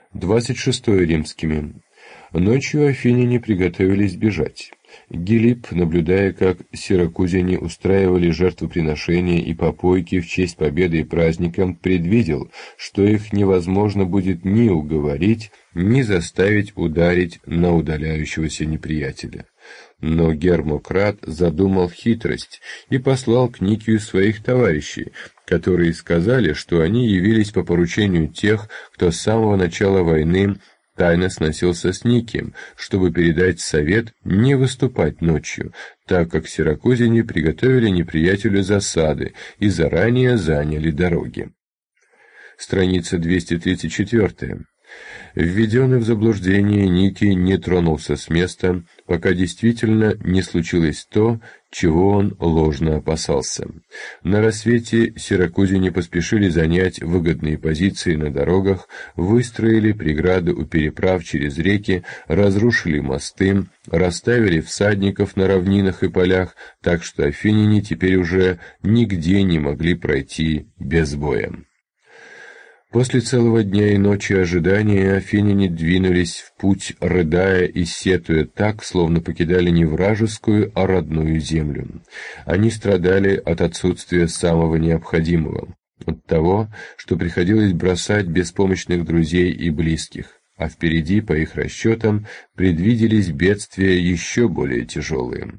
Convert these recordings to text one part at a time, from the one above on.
26 римскими. Ночью афиняне приготовились бежать. Гилипп, наблюдая, как сиракузяне устраивали жертвоприношения и попойки в честь победы и праздника, предвидел, что их невозможно будет ни уговорить, ни заставить ударить на удаляющегося неприятеля. Но Гермократ задумал хитрость и послал к Никию своих товарищей, которые сказали, что они явились по поручению тех, кто с самого начала войны тайно сносился с Никием, чтобы передать совет не выступать ночью, так как сиракузяне приготовили неприятелю засады и заранее заняли дороги. Страница 234. Введенный в заблуждение, Никий не тронулся с места, пока действительно не случилось то, чего он ложно опасался. На рассвете сиракузяне поспешили занять выгодные позиции на дорогах, выстроили преграды у переправ через реки, разрушили мосты, расставили всадников на равнинах и полях, так что афиняне теперь уже нигде не могли пройти без боя. После целого дня и ночи ожидания афиняне двинулись в путь, рыдая и сетуя так, словно покидали не вражескую, а родную землю. Они страдали от отсутствия самого необходимого, от того, что приходилось бросать беспомощных друзей и близких, а впереди, по их расчетам, предвиделись бедствия еще более тяжелые.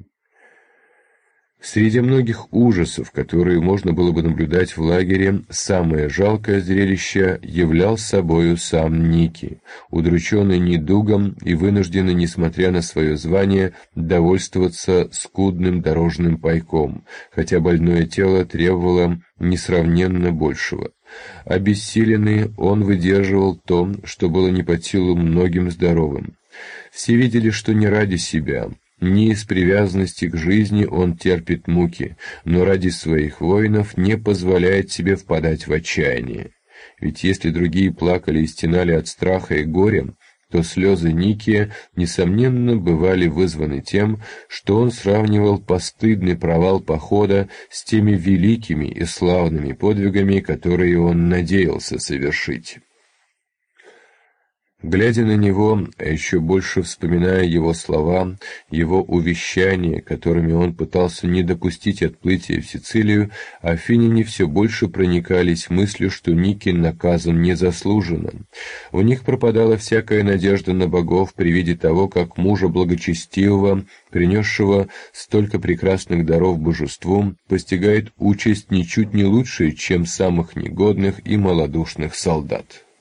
Среди многих ужасов, которые можно было бы наблюдать в лагере, самое жалкое зрелище являл собою сам Никий, удрученный недугом и вынужденный, несмотря на свое звание, довольствоваться скудным дорожным пайком, хотя больное тело требовало несравненно большего. Обессиленный, он выдерживал то, что было не под силу многим здоровым. Все видели, что не ради себя, не из привязанности к жизни он терпит муки, но ради своих воинов не позволяет себе впадать в отчаяние. Ведь если другие плакали и стенали от страха и горя, то слезы Никия, несомненно, бывали вызваны тем, что он сравнивал постыдный провал похода с теми великими и славными подвигами, которые он надеялся совершить. Глядя на него, а еще больше вспоминая его слова, его увещания, которыми он пытался не допустить отплытия в Сицилию, афиняне все больше проникались мыслью, что Никий наказан незаслуженно. У них пропадала всякая надежда на богов при виде того, как мужа благочестивого, принесшего столько прекрасных даров божеству, постигает участь ничуть не лучше, чем самых негодных и малодушных солдат.